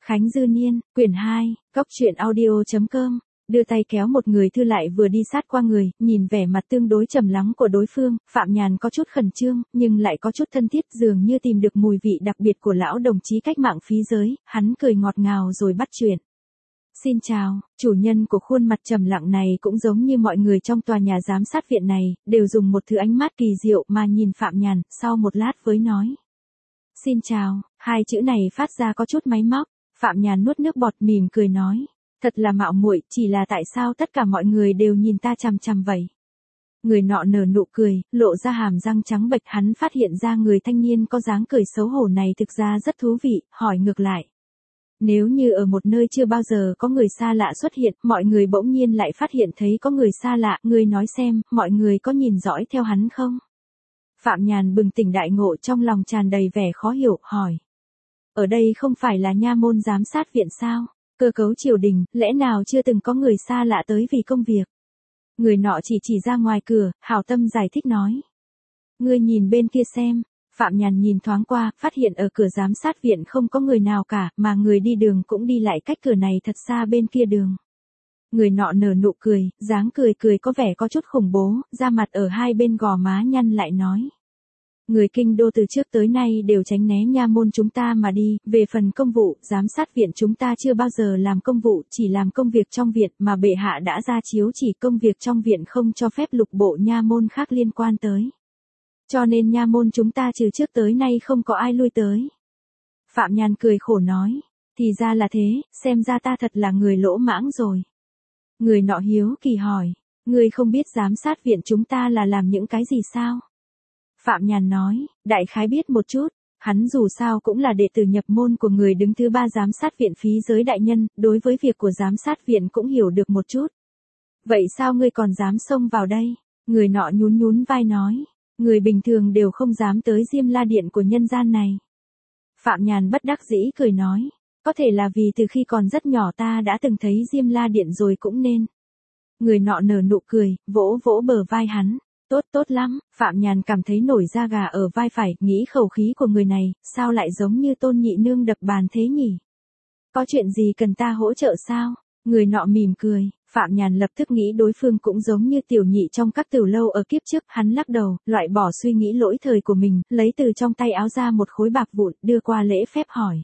Khánh Dư Niên, quyển 2, Cốc truyện audio.com, đưa tay kéo một người thư lại vừa đi sát qua người, nhìn vẻ mặt tương đối trầm lắng của đối phương, Phạm Nhàn có chút khẩn trương, nhưng lại có chút thân thiết, dường như tìm được mùi vị đặc biệt của lão đồng chí cách mạng phí giới, hắn cười ngọt ngào rồi bắt chuyện. Xin chào, chủ nhân của khuôn mặt trầm lặng này cũng giống như mọi người trong tòa nhà giám sát viện này, đều dùng một thứ ánh mắt kỳ diệu mà nhìn Phạm Nhàn, sau một lát với nói. Xin chào, hai chữ này phát ra có chút máy móc, Phạm Nhàn nuốt nước bọt mỉm cười nói. Thật là mạo muội, chỉ là tại sao tất cả mọi người đều nhìn ta chằm chằm vậy? Người nọ nở nụ cười, lộ ra hàm răng trắng bệch, hắn phát hiện ra người thanh niên có dáng cười xấu hổ này thực ra rất thú vị, hỏi ngược lại. Nếu như ở một nơi chưa bao giờ có người xa lạ xuất hiện, mọi người bỗng nhiên lại phát hiện thấy có người xa lạ, ngươi nói xem, mọi người có nhìn dõi theo hắn không? Phạm Nhàn bừng tỉnh đại ngộ, trong lòng tràn đầy vẻ khó hiểu, hỏi. Ở đây không phải là nha môn giám sát viện sao? Cơ cấu triều đình, lẽ nào chưa từng có người xa lạ tới vì công việc? Người nọ chỉ ra ngoài cửa, hảo tâm giải thích nói. Ngươi nhìn bên kia xem. Phạm Nhàn nhìn thoáng qua, phát hiện ở cửa giám sát viện không có người nào cả, mà người đi đường cũng đi lại cách cửa này thật xa bên kia đường. Người nọ nở nụ cười, dáng cười có vẻ có chút khủng bố, da mặt ở hai bên gò má nhăn lại nói. Người kinh đô từ trước tới nay đều tránh né nha môn chúng ta mà đi, về phần công vụ, giám sát viện chúng ta chưa bao giờ làm công vụ, chỉ làm công việc trong viện, mà bệ hạ đã ra chiếu chỉ công việc trong viện không cho phép lục bộ nha môn khác liên quan tới. Cho nên nha môn chúng ta từ trước tới nay không có ai lui tới. Phạm Nhàn cười khổ nói, thì ra là thế, xem ra ta thật là người lỗ mãng rồi. Người nọ hiếu kỳ hỏi, ngươi không biết giám sát viện chúng ta là làm những cái gì sao? Phạm Nhàn nói, đại khái biết một chút, hắn dù sao cũng là đệ tử nhập môn của người đứng thứ 3 giám sát viện phí giới đại nhân, đối với việc của giám sát viện cũng hiểu được một chút. Vậy sao ngươi còn dám xông vào đây? Người nọ nhún vai nói, người bình thường đều không dám tới Diêm La Điện của nhân gian này. Phạm Nhàn bất đắc dĩ cười nói, có thể là vì từ khi còn rất nhỏ ta đã từng thấy Diêm La Điện rồi cũng nên. Người nọ nở nụ cười, vỗ bờ vai hắn. Tốt lắm, Phạm Nhàn cảm thấy nổi da gà ở vai phải, nghĩ khẩu khí của người này, sao lại giống như Tôn Nhị Nương đập bàn thế nhỉ? Có chuyện gì cần ta hỗ trợ sao? Người nọ mỉm cười, Phạm Nhàn lập tức nghĩ đối phương cũng giống như tiểu nhị trong các tiểu lâu ở kiếp trước, hắn lắc đầu, loại bỏ suy nghĩ lỗi thời của mình, lấy từ trong tay áo ra một khối bạc vụn, đưa qua lễ phép hỏi.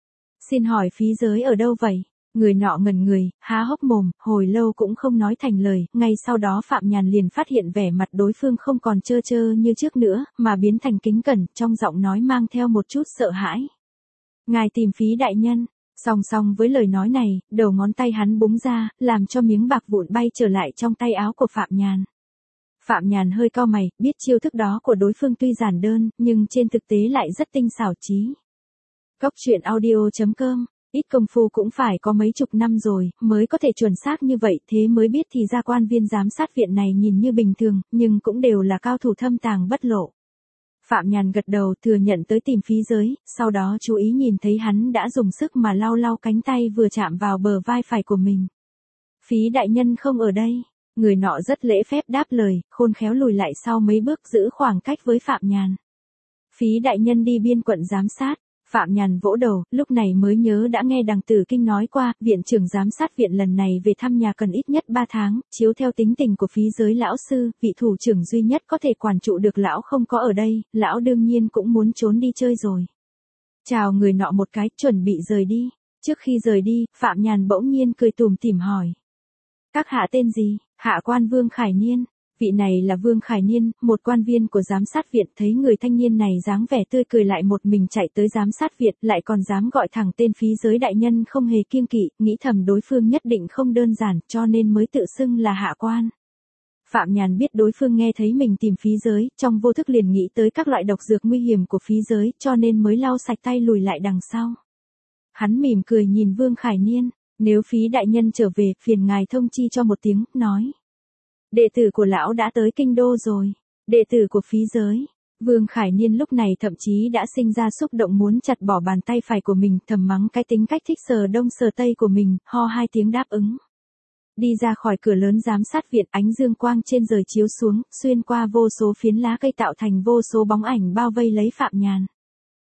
Xin hỏi phí giới ở đâu vậy? Người nọ ngẩn người, há hốc mồm, hồi lâu cũng không nói thành lời, ngay sau đó Phạm Nhàn liền phát hiện vẻ mặt đối phương không còn trơ như trước nữa, mà biến thành kính cẩn, trong giọng nói mang theo một chút sợ hãi. Ngài tìm phí đại nhân, song với lời nói này, đầu ngón tay hắn búng ra, làm cho miếng bạc vụn bay trở lại trong tay áo của Phạm Nhàn. Phạm Nhàn hơi cau mày, biết chiêu thức đó của đối phương tuy giản đơn, nhưng trên thực tế lại rất tinh xảo trí. Cốc truyện audio.com. Ít công phu cũng phải có mấy chục năm rồi, mới có thể chuẩn xác như vậy, thế mới biết thì ra quan viên giám sát viện này nhìn như bình thường, nhưng cũng đều là cao thủ thâm tàng bất lộ. Phạm Nhàn gật đầu thừa nhận tới tìm phí giới, sau đó chú ý nhìn thấy hắn đã dùng sức mà lau cánh tay vừa chạm vào bờ vai phải của mình. Phí đại nhân không ở đây, người nọ rất lễ phép đáp lời, khôn khéo lùi lại sau mấy bước giữ khoảng cách với Phạm Nhàn. Phí đại nhân đi biên quận giám sát. Phạm Nhàn vỗ đầu, lúc này mới nhớ đã nghe đằng Tử Kinh nói qua, viện trưởng giám sát viện lần này về thăm nhà cần ít nhất 3 tháng, chiếu theo tính tình của phí giới lão sư, vị thủ trưởng duy nhất có thể quản trụ được lão không có ở đây, lão đương nhiên cũng muốn trốn đi chơi rồi. Chào người nọ một cái, chuẩn bị rời đi. Trước khi rời đi, Phạm Nhàn bỗng nhiên cười tủm tỉm hỏi. Các hạ tên gì? Hạ quan Vương Khải Niên. Vị này là Vương Khải Niên, một quan viên của giám sát viện, thấy người thanh niên này dáng vẻ tươi cười lại một mình chạy tới giám sát viện, lại còn dám gọi thẳng tên phí giới đại nhân không hề kiêng kỵ, nghĩ thầm đối phương nhất định không đơn giản, cho nên mới tự xưng là hạ quan. Phạm Nhàn biết đối phương nghe thấy mình tìm phí giới, trong vô thức liền nghĩ tới các loại độc dược nguy hiểm của phí giới, cho nên mới lau sạch tay lùi lại đằng sau. Hắn mỉm cười nhìn Vương Khải Niên, nếu phí đại nhân trở về, phiền ngài thông chi cho một tiếng, nói. Đệ tử của lão đã tới kinh đô rồi. Đệ tử của phí giới. Vương Khải Niên lúc này thậm chí đã sinh ra xúc động muốn chặt bỏ bàn tay phải của mình, thầm mắng cái tính cách thích sờ đông sờ tây của mình, ho 2 tiếng đáp ứng. Đi ra khỏi cửa lớn giám sát viện, ánh dương quang trên trời chiếu xuống, xuyên qua vô số phiến lá cây tạo thành vô số bóng ảnh bao vây lấy Phạm Nhàn.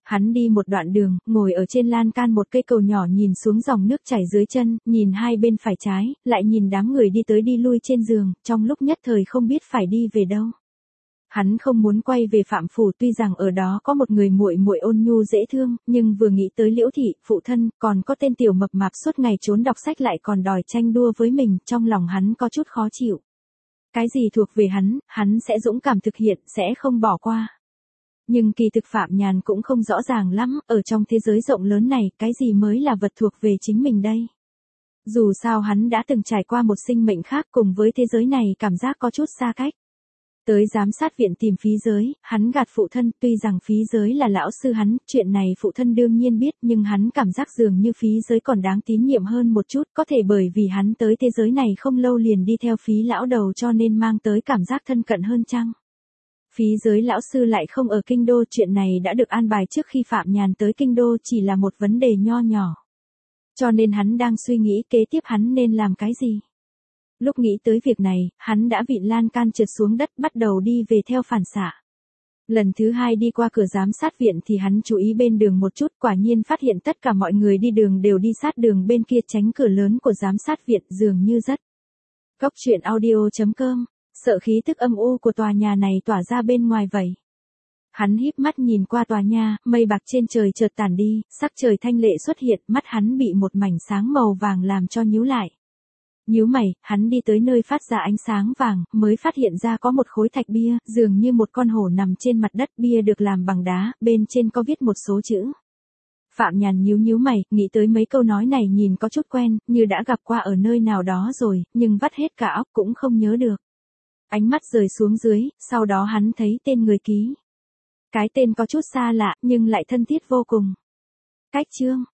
Hắn đi một đoạn đường, ngồi ở trên lan can một cây cầu nhỏ nhìn xuống dòng nước chảy dưới chân, nhìn hai bên phải trái, lại nhìn đám người đi tới đi lui trên giường, trong lúc nhất thời không biết phải đi về đâu. Hắn không muốn quay về Phạm phủ, tuy rằng ở đó có một người muội muội ôn nhu dễ thương, nhưng vừa nghĩ tới Liễu thị, phụ thân, còn có tên tiểu mập mạp suốt ngày trốn đọc sách lại còn đòi tranh đua với mình, trong lòng hắn có chút khó chịu. Cái gì thuộc về hắn sẽ dũng cảm thực hiện, sẽ không bỏ qua. Nhưng kỳ thực Phạm Nhàn cũng không rõ ràng lắm, ở trong thế giới rộng lớn này, cái gì mới là vật thuộc về chính mình đây. Dù sao hắn đã từng trải qua một sinh mệnh khác, cùng với thế giới này cảm giác có chút xa cách. Tới giám sát viện tìm Phí Giới, hắn gạt phụ thân, tuy rằng Phí Giới là lão sư hắn, chuyện này phụ thân đương nhiên biết, nhưng hắn cảm giác dường như Phí Giới còn đáng tín nhiệm hơn một chút, có thể bởi vì hắn tới thế giới này không lâu liền đi theo Phí lão đầu cho nên mang tới cảm giác thân cận hơn chăng. Phí Giới lão sư lại không ở kinh đô, chuyện này đã được an bài trước khi Phạm Nhàn tới kinh đô, chỉ là một vấn đề nho nhỏ. Cho nên hắn đang suy nghĩ kế tiếp hắn nên làm cái gì. Lúc nghĩ tới việc này, hắn đã vịn lan can trượt xuống đất bắt đầu đi về theo phản xạ. Lần thứ hai đi qua cửa giám sát viện thì hắn chú ý bên đường một chút, quả nhiên phát hiện tất cả mọi người đi đường đều đi sát đường bên kia tránh cửa lớn của giám sát viện, dường như rất. Góc truyện audio.com, sợ khí tức âm u của tòa nhà này tỏa ra bên ngoài vậy. Hắn híp mắt nhìn qua tòa nhà, mây bạc trên trời chợt tản đi, sắc trời thanh lệ xuất hiện, mắt hắn bị một mảnh sáng màu vàng làm cho nhíu lại. Nhíu mày, hắn đi tới nơi phát ra ánh sáng vàng, mới phát hiện ra có một khối thạch bia, dường như một con hổ nằm trên mặt đất, bia được làm bằng đá, bên trên có viết một số chữ. Phạm Nhàn nhíu mày, nghĩ tới mấy câu nói này nhìn có chút quen, như đã gặp qua ở nơi nào đó rồi, nhưng vắt hết cả óc cũng không nhớ được. Ánh mắt rời xuống dưới, sau đó hắn thấy tên người ký. Cái tên có chút xa lạ, nhưng lại thân thiết vô cùng. Cách chương